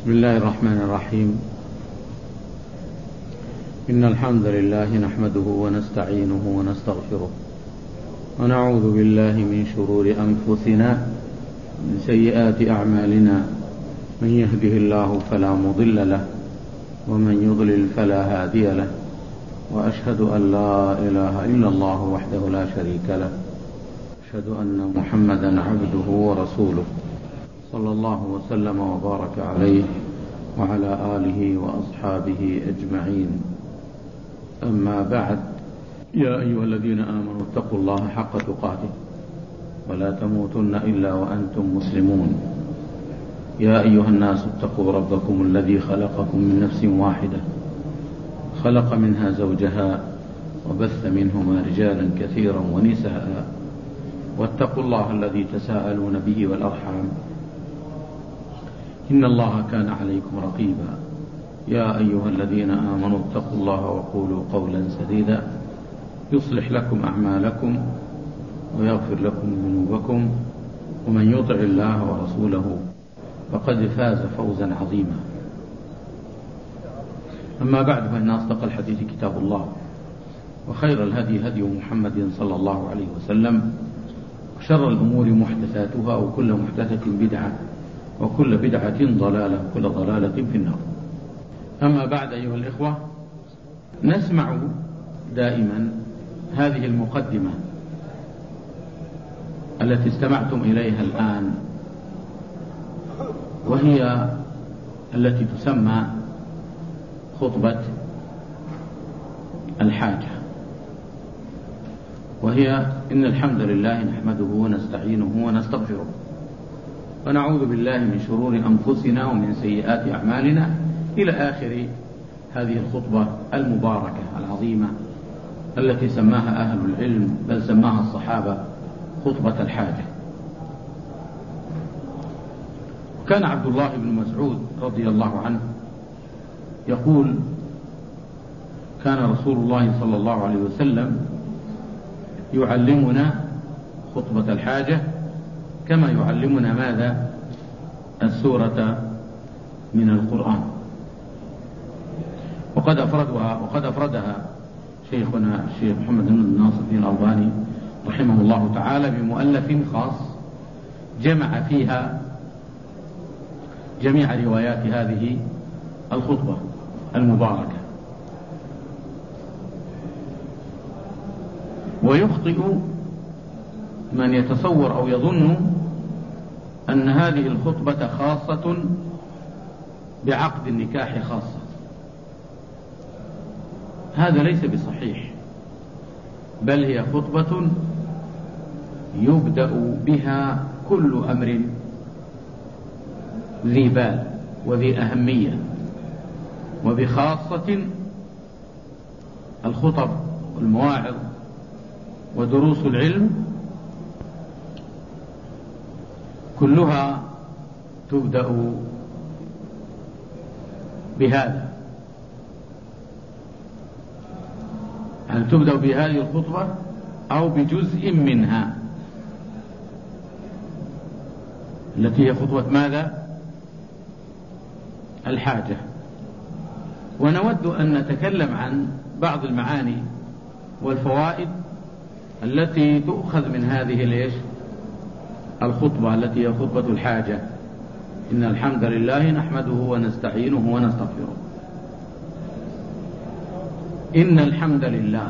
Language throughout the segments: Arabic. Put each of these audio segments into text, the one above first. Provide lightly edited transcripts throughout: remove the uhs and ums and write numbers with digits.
بسم الله الرحمن الرحيم. إن الحمد لله نحمده ونستعينه ونستغفره ونعوذ بالله من شرور أنفسنا من سيئات أعمالنا، من يهده الله فلا مضل له ومن يضلل فلا هادي له، وأشهد أن لا إله إلا الله وحده لا شريك له، أشهد أن محمدا عبده ورسوله صلى الله وسلم وبارك عليه وعلى آله وأصحابه أجمعين. أما بعد، يا أيها الذين آمنوا اتقوا الله حق تقاته ولا تموتن إلا وأنتم مسلمون. يا أيها الناس اتقوا ربكم الذي خلقكم من نفس واحدة، خلق منها زوجها وبث منهما رجالا كثيرا ونساء، واتقوا الله الذي تساءلون به والأرحام، إن الله كان عليكم رقيبا. يا أيها الذين آمنوا اتقوا الله وقولوا قولا سديدا يصلح لكم أعمالكم ويغفر لكم ذنوبكم، ومن يطع الله ورسوله فقد فاز فوزا عظيما. أما بعد، فإن أصدق الحديث كتاب الله، وخير الهدي هدي محمد صلى الله عليه وسلم، وشر الأمور محدثاتها، وكل محدثة بدعة، وكل بدعة ضلالة، وكل ضلالة في النار. أما بعد، أيها الإخوة، نسمع دائما هذه المقدمة التي استمعتم إليها الآن، وهي التي تسمى خطبة الحاجة، وهي إن الحمد لله نحمده ونستعينه ونستغفره ونعوذ بالله من شرور أنفسنا ومن سيئات أعمالنا، إلى آخر هذه الخطبة المباركة العظيمة التي سماها أهل العلم، بل سماها الصحابة خطبة الحاجة. كان عبد الله بن مسعود رضي الله عنه يقول: كان رسول الله صلى الله عليه وسلم يعلمنا خطبة الحاجة كما يعلمنا ماذا؟ السورة من القرآن. وقد أفردها شيخنا الشيخ محمد بن ناصر الدين الألباني رحمه الله تعالى بمؤلف خاص جمع فيها جميع روايات هذه الخطبة المباركة. ويخطئ من يتصور أو يظن أن هذه الخطبة خاصة بعقد النكاح خاصة. هذا ليس بصحيح، بل هي خطبة يبدأ بها كل أمر ذي بال وذي أهمية، وبخاصة الخطب والمواعظ ودروس العلم كلها تبدأ بهذا، يعني تبدأ بهذه الخطبة أو بجزء منها، التي هي خطبة ماذا؟ الحاجة. ونود أن نتكلم عن بعض المعاني والفوائد التي تؤخذ من هذه الخطبة التي هي خطبة الحاجة. إن الحمد لله نحمده ونستعينه ونستغفره. إن الحمد لله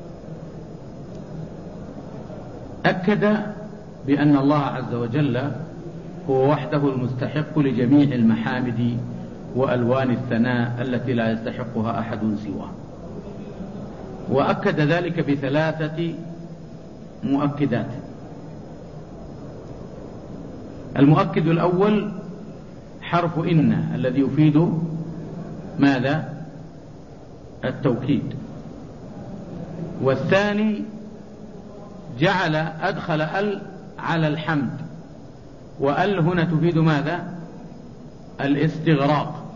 أكد بأن الله عز وجل هو وحده المستحق لجميع المحامد وألوان الثناء التي لا يستحقها أحد سواه، وأكد ذلك بثلاثة مؤكدات. المؤكد الأول حرف إن الذي يفيد ماذا؟ التوكيد. والثاني أدخل ال على الحمد، وال هنا تفيد ماذا؟ الاستغراق،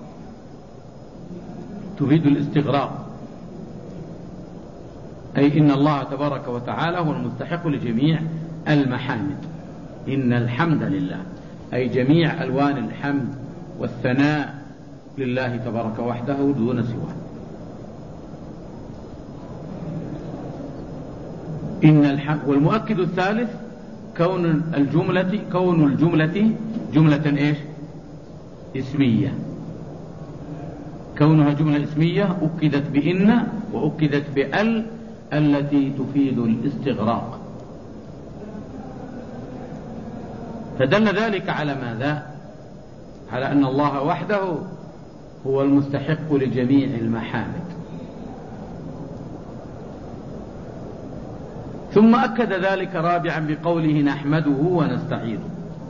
تفيد الاستغراق، أي إن الله تبارك وتعالى هو المستحق لجميع المحامد. إن الحمد لله، أي جميع ألوان الحمد والثناء لله تبارك وحده دون سواه. والمؤكد الثالث كون الجملة جملة إيش؟ اسمية. كونها جملة اسمية أكدت بإن وأكدت بأل التي تفيد الاستغراق. فدل ذلك على ماذا؟ على أن الله وحده هو المستحق لجميع المحامد. ثم أكد ذلك رابعا بقوله نحمده ونستعينه.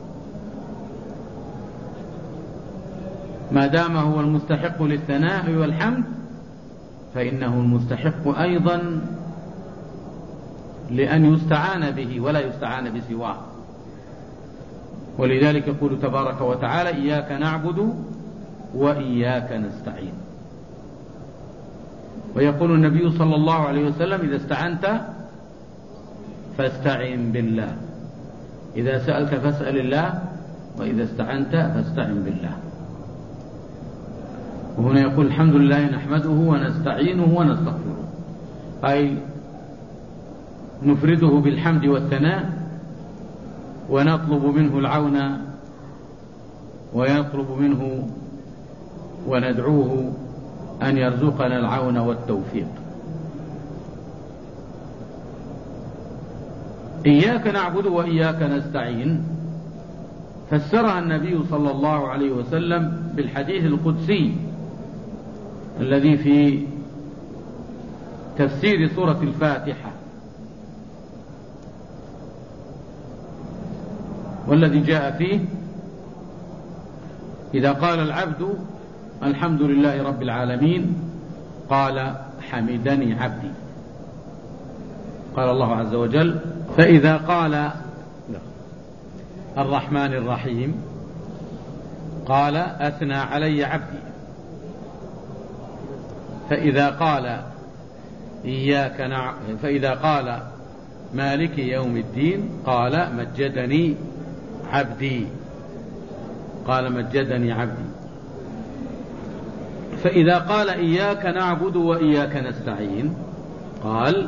ما دام هو المستحق للثناء والحمد فإنه المستحق أيضا لأن يستعان به ولا يستعان بسواه. ولذلك يقول تبارك وتعالى إياك نعبد وإياك نستعين. ويقول النبي صلى الله عليه وسلم إذا استعنت فاستعن بالله، إذا سألت فاسأل الله، وإذا استعنت فاستعن بالله. وهنا يقول الحمد لله نحمده ونستعينه ونستغفره، أي نفرده بالحمد والثناء ونطلب منه العون ويطلب منه وندعوه أن يرزقنا العون والتوفيق. إياك نعبد وإياك نستعين فسرها النبي صلى الله عليه وسلم بالحديث القدسي الذي في تفسير سورة الفاتحة، والذي جاء فيه إذا قال العبد الحمد لله رب العالمين قال حمدني عبدي. قال الله عز وجل فإذا قال الرحمن الرحيم قال أثنى علي عبدي. فإذا قال مالك يوم الدين قال مجدني عبدي. فإذا قال إياك نعبد وإياك نستعين قال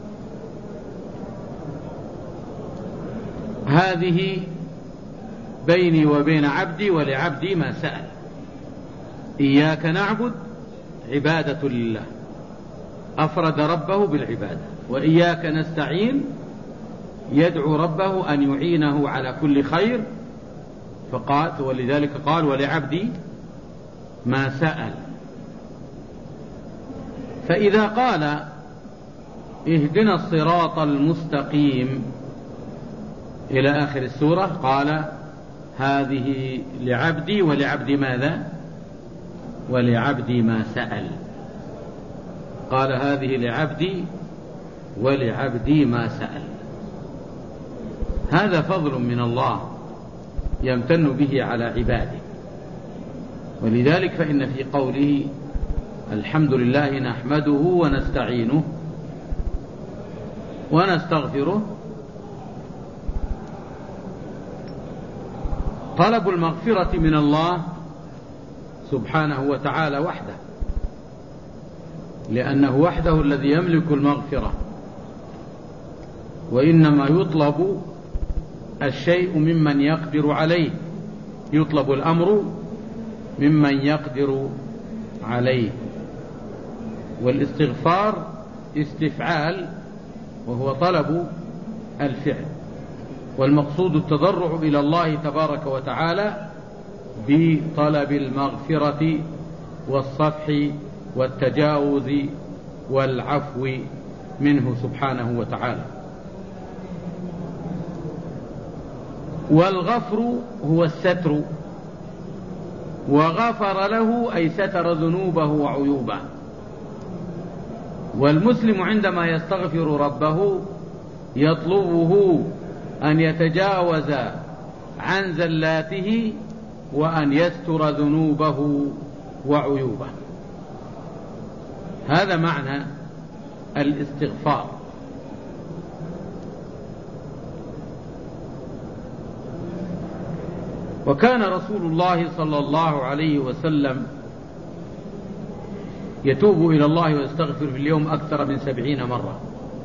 هذه بيني وبين عبدي ولعبدي ما سأل. إياك نعبد عبادة لله، أفرد ربه بالعبادة. وإياك نستعين يدعو ربه أن يعينه على كل خير، ولذلك قال ولعبدي ما سأل. فإذا قال اهدنا الصراط المستقيم إلى آخر السورة قال هذه لعبدي ولعبدي ماذا؟ ولعبدي ما سأل. قال هذه لعبدي ولعبدي ما سأل. هذا فضل من الله يمتن به على عباده. ولذلك فإن في قوله الحمد لله نحمده ونستعينه ونستغفره طلب المغفرة من الله سبحانه وتعالى وحده، لأنه وحده الذي يملك المغفرة، وإنما يطلب الشيء ممن يقدر عليه، يطلب الأمر ممن يقدر عليه. والاستغفار استفعال وهو طلب الفعل، والمقصود التضرع إلى الله تبارك وتعالى بطلب المغفرة والصفح والتجاوز والعفو منه سبحانه وتعالى. والغفر هو الستر، وغفر له أي ستر ذنوبه وعيوبه. والمسلم عندما يستغفر ربه يطلبه أن يتجاوز عن زلاته وأن يستر ذنوبه وعيوبه. هذا معنى الاستغفار. وكان رسول الله صلى الله عليه وسلم يتوب إلى الله ويستغفر في اليوم أكثر من 70 مرة،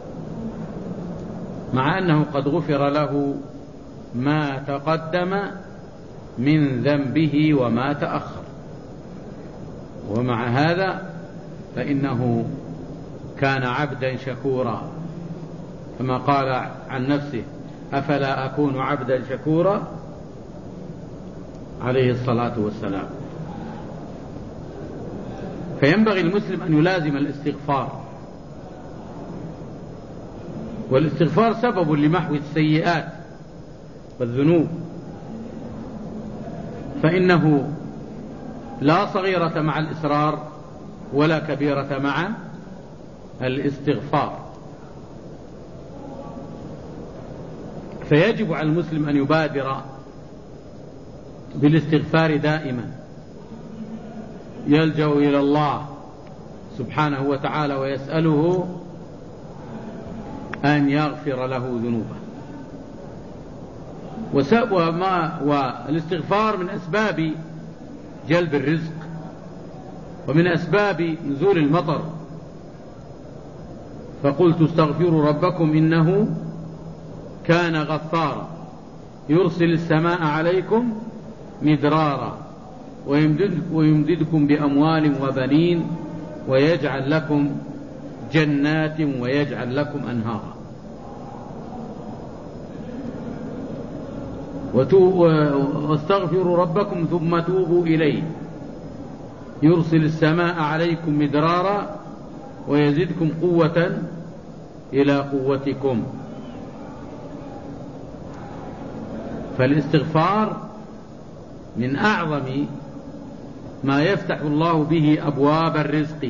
مع أنه قد غفر له ما تقدم من ذنبه وما تأخر، ومع هذا فإنه كان عبدا شكورا، كما قال عن نفسه: أفلا أكون عبدا شكورا، عليه الصلاة والسلام. فينبغي المسلم أن يلازم الاستغفار، والاستغفار سبب لمحو السيئات والذنوب، فإنه لا صغيرة مع الإصرار ولا كبيرة مع الاستغفار. فيجب على المسلم أن يبادر بالاستغفار دائما، يلجأ إلى الله سبحانه وتعالى ويسأله أن يغفر له ذنوبه. والاستغفار من أسباب جلب الرزق، ومن أسباب نزول المطر. فقلت استغفروا ربكم إنه كان غفارا يرسل السماء عليكم مدرارا ويمددكم بأموال وبنين ويجعل لكم جنات ويجعل لكم أنهارا. واستغفروا ربكم ثم توبوا إليه يرسل السماء عليكم مدرارا ويزدكم قوة إلى قوتكم. فالاستغفار من أعظم ما يفتح الله به أبواب الرزق،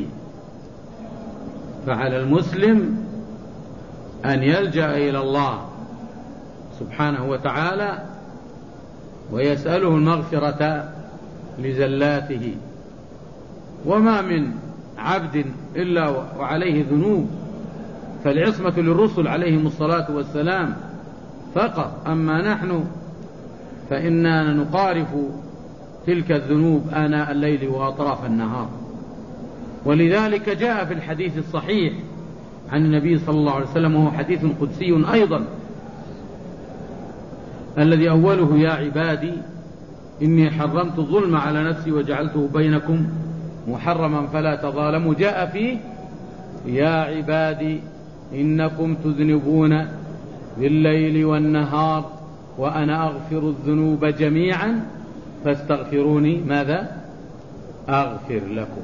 فعلى المسلم أن يلجأ إلى الله سبحانه وتعالى ويسأله المغفرة لزلاته. وما من عبد إلا وعليه ذنوب، فالعصمة للرسل عليهم الصلاة والسلام فقط، أما نحن فإننا نقارف تلك الذنوب آناء الليل وأطراف النهار. ولذلك جاء في الحديث الصحيح عن النبي صلى الله عليه وسلم، وهو حديث قدسي أيضا، الذي أوله: يا عبادي إني حرمت الظلم على نفسي وجعلته بينكم محرما فلا تظالموا. جاء فيه: يا عبادي إنكم تذنبون بالليل والنهار وأنا أغفر الذنوب جميعا فاستغفروني ماذا؟ أغفر لكم.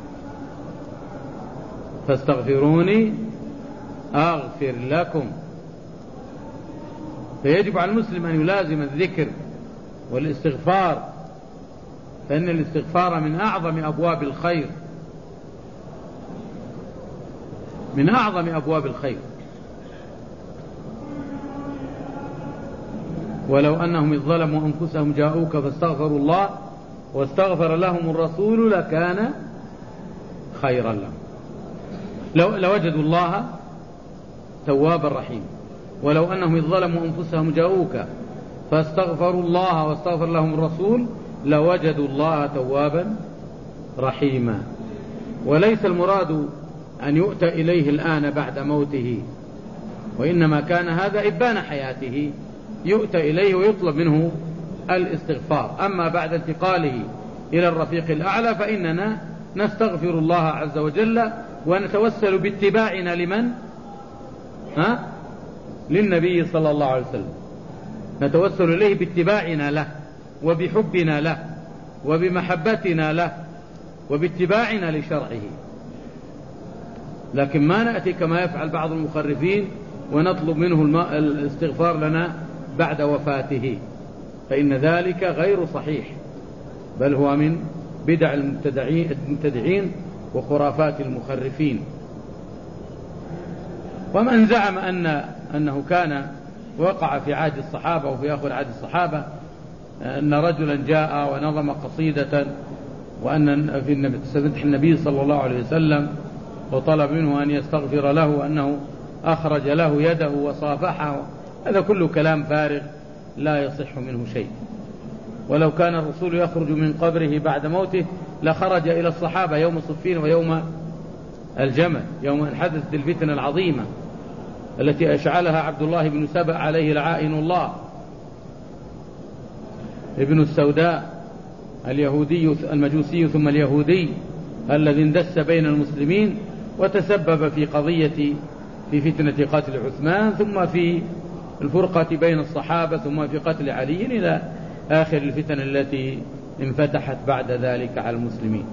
فاستغفروني أغفر لكم. فيجب على المسلم أن يلازم الذكر والاستغفار، فإن الاستغفار من أعظم أبواب الخير، من أعظم أبواب الخير. ولو أنهم إذ ظلموا أنفسهم جاءوك فاستغفروا الله واستغفر لهم الرسول لكان خيرا لهم. لوجدوا الله توابا رحيما. ولو أنهم إذ ظلموا أنفسهم جاءوك فاستغفروا الله واستغفر لهم الرسول لوجدوا الله توابا رحيما. وليس المراد أن يؤتى إليه الآن بعد موته، وإنما كان هذا إبان حياته، يؤتى إليه ويطلب منه الاستغفار. أما بعد انتقاله إلى الرفيق الأعلى فإننا نستغفر الله عز وجل ونتوسل باتباعنا لمن؟ للنبي صلى الله عليه وسلم، نتوسل إليه باتباعنا له وبحبنا له وبمحبتنا له وباتباعنا لشرعه. لكن ما نأتي كما يفعل بعض المخرفين ونطلب منه الاستغفار لنا بعد وفاته، فإن ذلك غير صحيح، بل هو من بدع المبتدعين وخرافات المخرفين. ومن زعم أنه كان وقع في عهد الصحابة وفي آخر عهد الصحابة أن رجلا جاء ونظم قصيدة وأن في مدح النبي صلى الله عليه وسلم وطلب منه أن يستغفر له وأنه أخرج له يده وصافحه، هذا كله كلام فارغ لا يصح منه شيء. ولو كان الرسول يخرج من قبره بعد موته لخرج إلى الصحابة يوم صفين ويوم الجمل، يوم أن حدثت الفتنة العظيمة التي أشعلها عبد الله بن سبأ عليه لعائن الله ابن السوداء اليهودي المجوسي ثم اليهودي الذي اندس بين المسلمين وتسبب في فتنة قتل عثمان، ثم في الفرقة بين الصحابة، ثم في قتل علي، إلى آخر الفتن التي انفتحت بعد ذلك على المسلمين.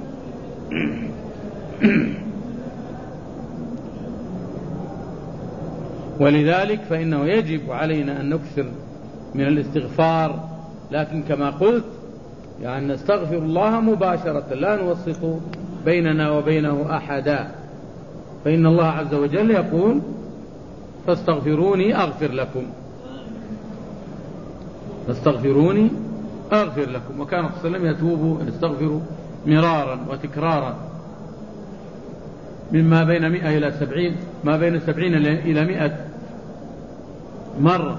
ولذلك فإنه يجب علينا أن نكثر من الاستغفار، لكن كما قلت يعني نستغفر الله مباشرة، لا نوسط بيننا وبينه أحدا، فإن الله عز وجل يقول فاستغفروني أغفر لكم، فاستغفروني أغفر لكم. وكان صلى الله عليه وسلم يتوب يستغفر مرارا وتكرارا مما بين 100 إلى 70، ما بين 70 إلى 100 مرة،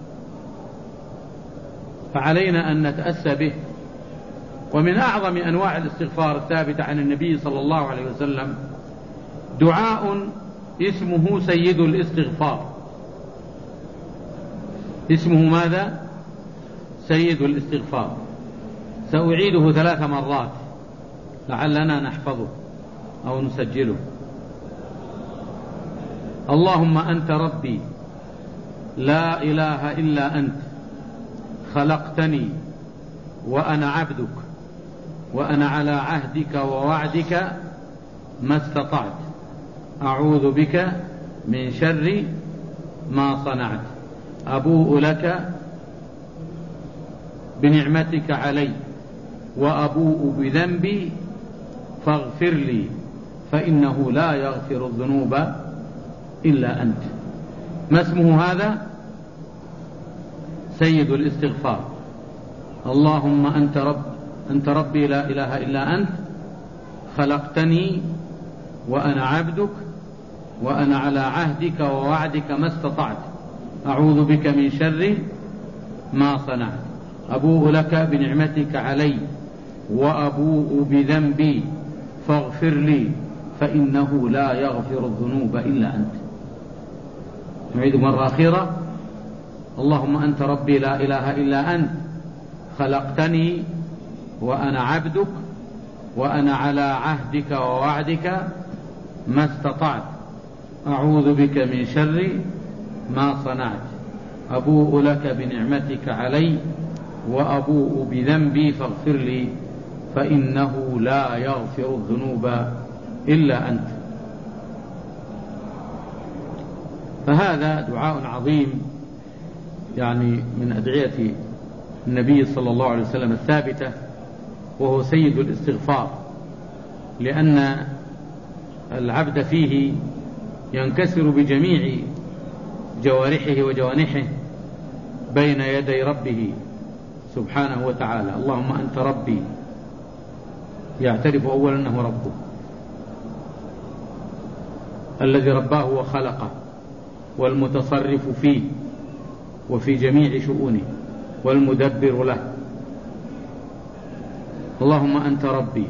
فعلينا أن نتأسى به. ومن أعظم أنواع الاستغفار الثابتة عن النبي صلى الله عليه وسلم دعاء اسمه سيد الاستغفار. اسمه ماذا؟ سيد الاستغفار. سأعيده 3 مرات لعلنا نحفظه أو نسجله. اللهم أنت ربي لا إله إلا أنت، خلقتني وأنا عبدك، وأنا على عهدك ووعدك ما استطعت، أعوذ بك من شر ما صنعت، أبوء لك بنعمتك علي وأبوء بذنبي فاغفر لي فإنه لا يغفر الذنوب إلا أنت. ما اسمه هذا؟ سيد الاستغفار. اللهم أنت ربي لا إله إلا أنت، خلقتني وأنا عبدك، وأنا على عهدك ووعدك ما استطعت، أعوذ بك من شر ما صنعت، أبوء لك بنعمتك علي وأبوء بذنبي فاغفر لي فإنه لا يغفر الذنوب إلا أنت. نعيد مرة أخيرة. اللهم أنت ربي لا إله إلا أنت، خلقتني وأنا عبدك، وأنا على عهدك ووعدك ما استطعت، أعوذ بك من شر ما صنعت، أبوء لك بنعمتك علي وأبوء بذنبي فاغفر لي فإنه لا يغفر الذنوب إلا أنت. فهذا دعاء عظيم يعني من أدعية النبي صلى الله عليه وسلم الثابتة، وهو سيد الاستغفار، لأن العبد فيه ينكسر بجميع جوارحه وجوانحه بين يدي ربه سبحانه وتعالى. اللهم أنت ربي، يعترف أولا أنه ربه الذي رباه وخلقه والمتصرف فيه وفي جميع شؤونه والمدبر له. اللهم أنت ربي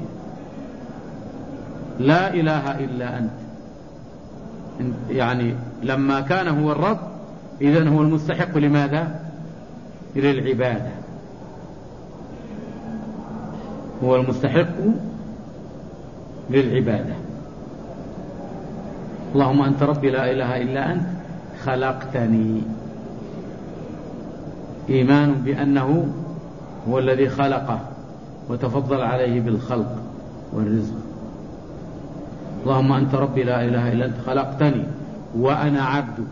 لا إله إلا أنت، يعني لما كان هو الرب إذن هو المستحق لماذا؟ إلى العبادة، هو المستحق للعبادة. اللهم أنت ربي لا إله إلا أنت، خلقتني، إيمان بأنه هو الذي خلقه وتفضل عليه بالخلق والرزق. اللهم أنت ربي لا إله إلا أنت، خلقتني وأنا عبدك،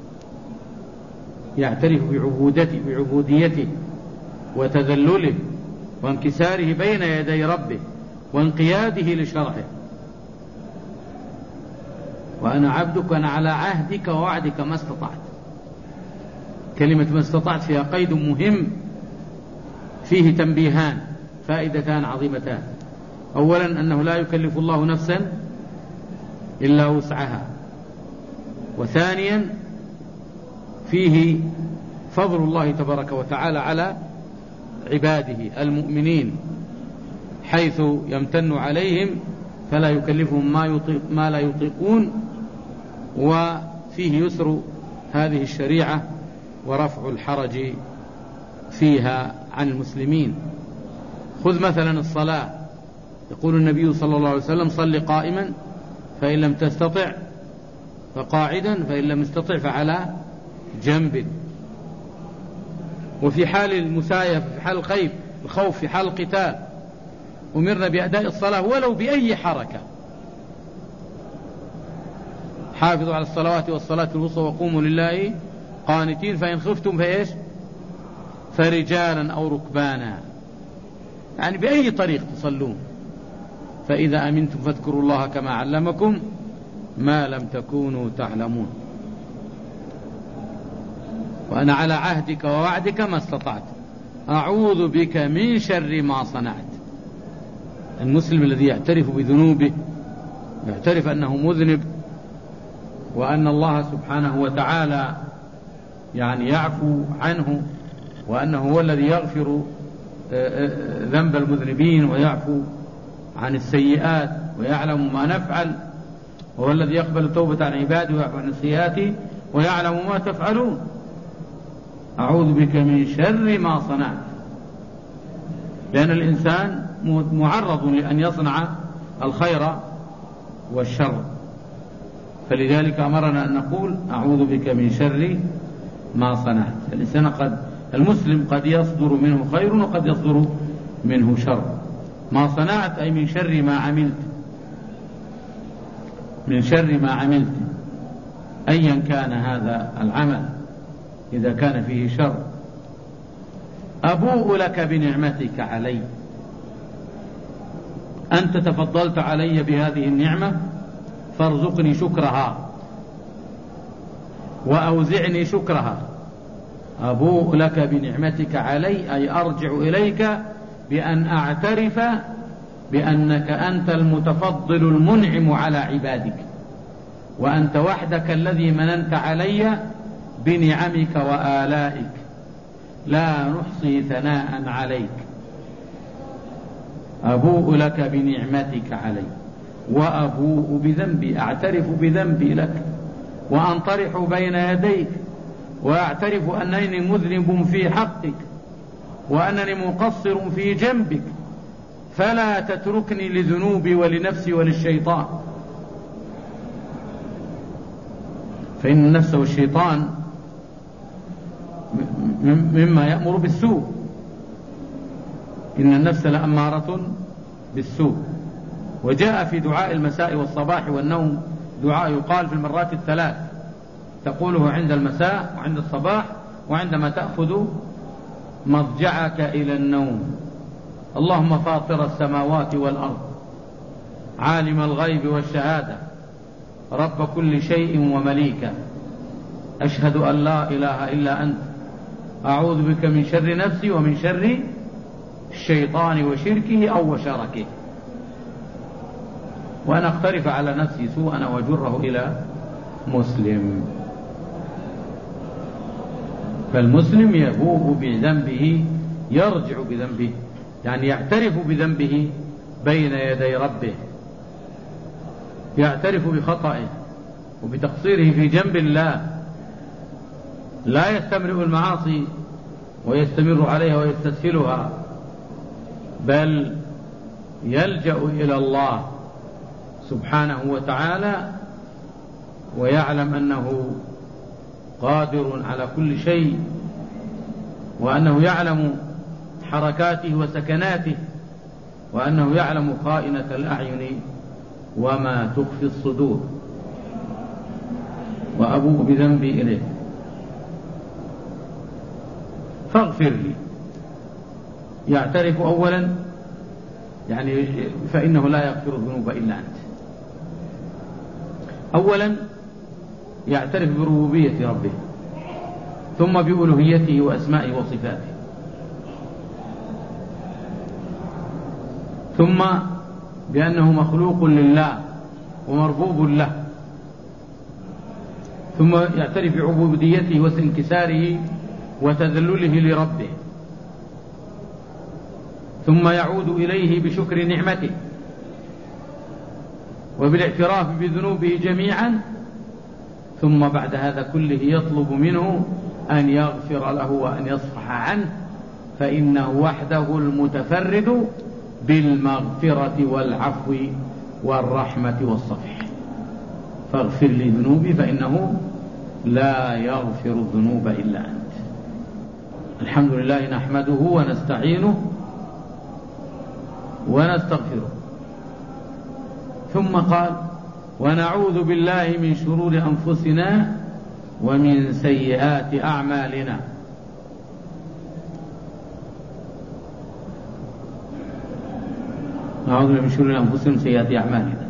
يعترف بعبوديته وتذلله وانكساره بين يدي ربه وانقياده لشرعه. وأنا عبدك وأنا على عهدك ووعدك ما استطعت. كلمة ما استطعت فيها قيد مهم، فيه تنبيهان فائدتان عظيمتان. أولا أنه لا يكلف الله نفسا إلا وسعها، وثانيا فيه فضل الله تبارك وتعالى على عباده المؤمنين حيث يمتن عليهم فلا يكلفهم ما لا يطيقون، وفيه يسر هذه الشريعة ورفع الحرج فيها عن المسلمين. خذ مثلا الصلاة، يقول النبي صلى الله عليه وسلم: صل قائما فإن لم تستطع فقاعدا فإن لم تستطع فعلى جنب. وفي حال المسايف، في حال الخوف، في حال القتال أمرنا بأداء الصلاة ولو بأي حركة. حافظوا على الصلوات والصلاة الوسطى وقوموا لله قانتين فإن خفتم فإيش؟ فرجالا أو ركبانا، يعني بأي طريق تصلون. فإذا أمنتم فاذكروا الله كما علمكم ما لم تكونوا تعلمون. وأنا على عهدك ووعدك ما استطعت أعوذ بك من شر ما صنعت. المسلم الذي يعترف بذنوبه، يعترف أنه مذنب وأن الله سبحانه وتعالى يعني يعفو عنه، وأنه هو الذي يغفر ذنب المذنبين ويعفو عن السيئات ويعلم ما نفعل، وهو الذي يقبل التوبة عن عباده ويعفو عن السيئات ويعلم ما تفعلون. أعوذ بك من شر ما صنعت، لأن الإنسان معرض لأن يصنع الخير والشر، فلذلك أمرنا أن نقول أعوذ بك من شر ما صنعت. الإنسان المسلم قد يصدر منه خير وقد يصدر منه شر. ما صنعت أي من شر ما عملت، من شر ما عملت أيا كان هذا العمل إذا كان فيه شر. أبوء لك بنعمتك علي، أنت تفضلت علي بهذه النعمة فارزقني شكرها وأوزعني شكرها. أبوء لك بنعمتك علي أي أرجع إليك بأن أعترف بأنك أنت المتفضل المنعم على عبادك، وأنت وحدك الذي مننت علي بنعمك وآلائك، لا نحصي ثناء عليك. أبوء لك بنعمتك علي وأبوء بذنبي، أعترف بذنبي لك وأنطرح بين يديك وأعترف أنني مذنب في حقك وأنني مقصر في جنبك، فلا تتركني لذنوبي ولنفسي وللشيطان، فإن النفس والشيطان مما يأمر بالسوء، إن النفس لأمارة بالسوء. وجاء في دعاء المساء والصباح والنوم دعاء يقال في المرات الثلاث، تقوله عند المساء وعند الصباح وعندما تأخذ مضجعك إلى النوم. اللهم فاطر السماوات والأرض عالم الغيب والشهادة رب كل شيء ومليكه، أشهد أن لا إله إلا أنت، أعوذ بك من شر نفسي ومن شر الشيطان وشركه أو وشركه، وأن أقترف على نفسي سوءا وأجره إلى مسلم. فالمسلم يبوء بذنبه، يرجع بذنبه، يعني يعترف بذنبه بين يدي ربه، يعترف بخطئه وبتقصيره في جنب الله، لا يستمر المعاصي ويستمر عليها ويستسهلها، بل يلجأ إلى الله سبحانه وتعالى ويعلم أنه قادر على كل شيء، وأنه يعلم حركاته وسكناته، وأنه يعلم خائنة الأعين وما تخفي الصدور. وأبوء بذنبي إليه فاغفر لي، يعترف أولا يعني فإنه لا يغفر الذنوب إلا أنت. أولا يعترف بربوبية ربه، ثم بألوهيته وأسمائه وصفاته، ثم بأنه مخلوق لله ومربوب له، ثم يعترف بعبوديته واستنكساره وتذلله لربه، ثم يعود إليه بشكر نعمته وبالاعتراف بذنوبه جميعا، ثم بعد هذا كله يطلب منه أن يغفر له وأن يصفح عنه، فإنه وحده المتفرد بالمغفرة والعفو والرحمة والصفح. فاغفر لي ذنوبي فإنه لا يغفر الذنوب إلا أنت. الحمد لله نحمده ونستعينه ونستغفره. ثم قال: ونعوذ بالله من شرور أنفسنا ومن سيئات أعمالنا. نعوذ بالله من شرور أنفسنا ومن سيئات أعمالنا.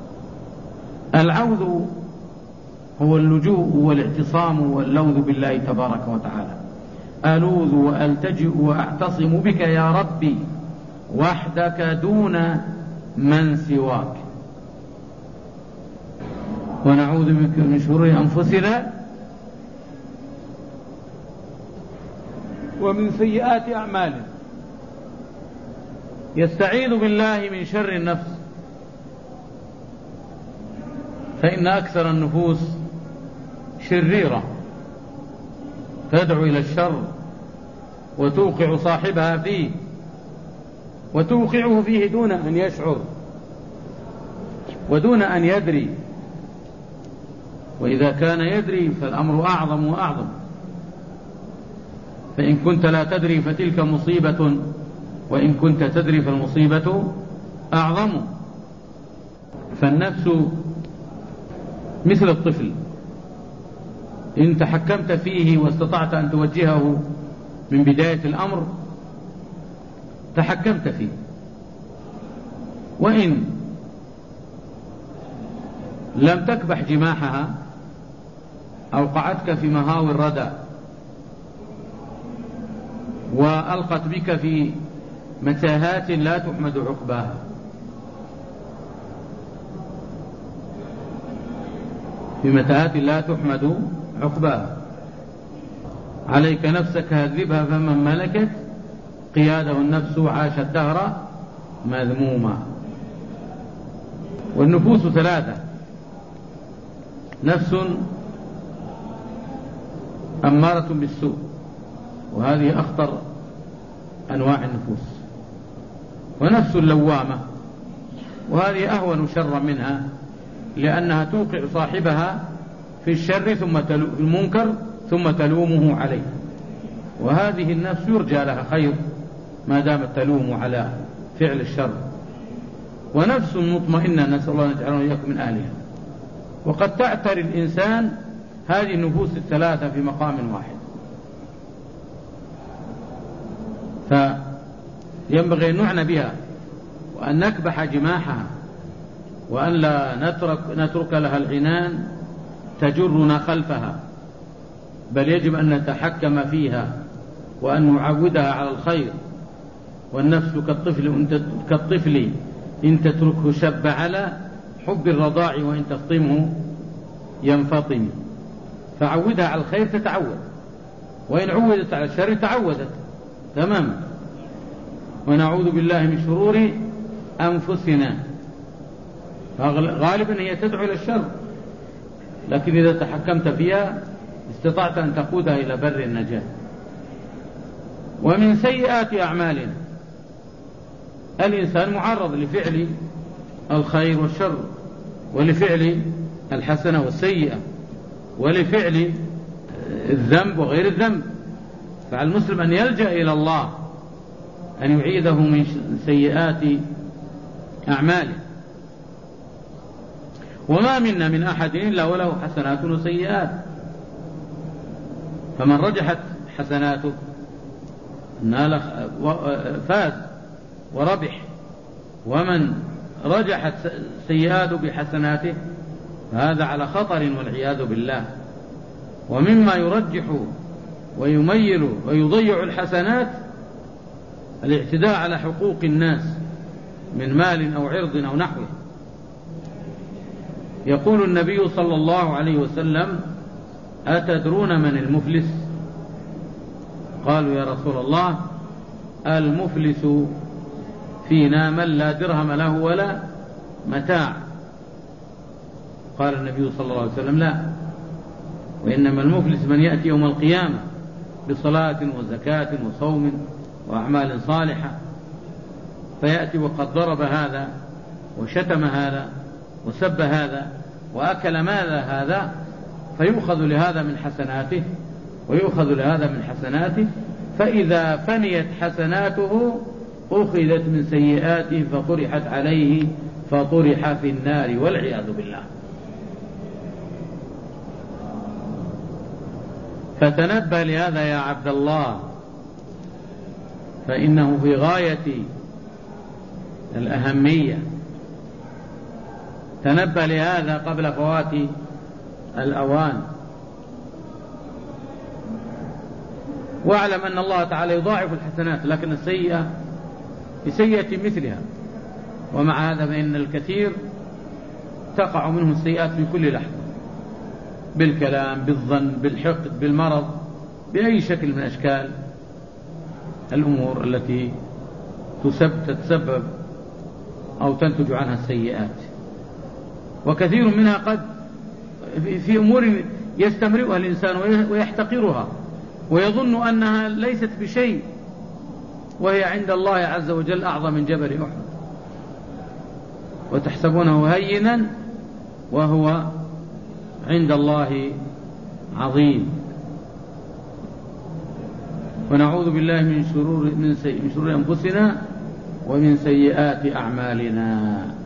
العوذ هو اللجوء والاعتصام واللوذ بالله تبارك وتعالى. ألوذ وألتجئ وأعتصم بك يا ربي وحدك دون من سواك. ونعوذ بك من شرور أنفسنا ومن سيئات أعمالنا. يستعيذ بالله من شر النفس، فإن أكثر النفوس شريرة تدعو إلى الشر وتوقع صاحبها فيه وتوقعه فيه دون أن يشعر ودون أن يدري، وإذا كان يدري فالأمر أعظم وأعظم. فإن كنت لا تدري فتلك مصيبة، وإن كنت تدري فالمصيبة أعظم. فالنفس مثل الطفل، إن تحكمت فيه واستطعت أن توجهه من بداية الأمر تحكمت فيه، وإن لم تكبح جماحها أوقعتك في مهاوي الردى وألقت بك في متاهات لا تحمد عقباها. في متاهات لا تحمد عقباها. عليك نفسك هذبها، فمن ملكت قياده النفس عاش الدهر مذموما. والنفوس ثلاثة: نفس أمارة بالسوء، وهذه أخطر أنواع النفوس، ونفس لوامة، وهذه أهون شرا منها، لأنها توقع صاحبها في الشر ثم في المنكر ثم تلومه عليه، وهذه النفس يرجى لها خير ما دامت تلوم على فعل الشر. ونفس مطمئنة، نسأل الله أن يجعلنا وإياكم من أهلها. وقد تعتري الإنسان هذه النفوس الثلاثة في مقام واحد، فينبغي أن نعنى بها وأن نكبح جماحها، وأن لا نترك لها العنان تجرنا خلفها، بل يجب أن نتحكم فيها وأن نعودها على الخير. والنفس كالطفل إن تتركه شب على حب الرضاع، وإن تفطمه ينفطم. فعودها على الخير تتعود، وإن عودت على الشر تعودت تماما. ونعوذ بالله من شرور أنفسنا، غالبا هي تدعو إلى الشر، لكن إذا تحكمت فيها استطعت أن تقودها إلى بر النجاة. ومن سيئات أعمالنا، الإنسان معرض لفعل الخير والشر، ولفعل الحسنة والسيئة، ولفعل الذنب وغير الذنب. فعلى المسلم أن يلجأ إلى الله أن يعيذه من سيئات أعماله. وما منا من أحد إلا وله حسنات وسيئات، فمن رجحت حسناته فاز وربح، ومن رجحت سيئاته بحسناته فهذا على خطر والعياذ بالله. ومما يرجح ويميل ويضيع الحسنات الاعتداء على حقوق الناس من مال أو عرض أو نحوه. يقول النبي صلى الله عليه وسلم: أتدرون من المفلس؟ قالوا: يا رسول الله، المفلس فينا من لا درهم له ولا متاع. قال النبي صلى الله عليه وسلم: لا، وإنما المفلس من يأتي يوم القيامة بصلاة وزكاة وصوم وأعمال صالحة، فيأتي وقد ضرب هذا وشتم هذا وسب هذا وأكل مال هذا، فيؤخذ لهذا من حسناته ويؤخذ لهذا من حسناته، فإذا فنيت حسناته أخذت من سيئاته فطرحت عليه فطرح في النار والعياذ بالله. فتنبه لهذا يا عبد الله، فإنه في غاية الأهمية. تنبه لهذا قبل فوات الأوان، واعلم أن الله تعالى يضاعف الحسنات، لكن السيئة بسيئة مثلها، ومع هذا فإن الكثير تقع منه السيئات في كل لحظة، بالكلام، بالظن، بالحقد، بالمرض، بأي شكل من أشكال الأمور التي تتسبب أو تنتج عنها السيئات. وكثير منها قد في أمور يستمرئها الإنسان ويحتقرها ويظن أنها ليست بشيء، وهي عند الله عز وجل أعظم من جبل أحد، وتحسبونه هينا وهو عند الله عظيم. ونعوذ بالله من شرور أنفسنا ومن سيئات أعمالنا.